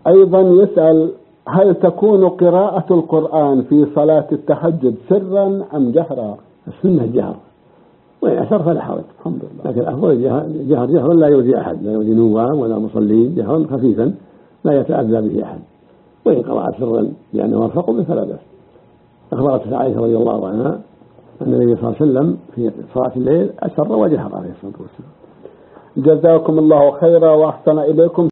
أيضا يسأل: هل تكون قراءة القرآن في صلاة التهجد سرا أم جهرا؟ السنة الجهر، وإن أسر فلا حرج، الحمد لله. لكن أفضل جهر لا يؤذي أحد، لا يؤذي نوام ولا مصلين، جهرا خفيفا لا يتأذى به أحد. وإن قرأ سرا لأنه أرفق به فلا بأس. أخبرت عائشة رضي الله عنها أن النبي صلى الله عليه وسلم في صلاة الليل أسر وجهر عليه الصلاة والسلام. جزاكم الله خيرا وأحسن إليكم.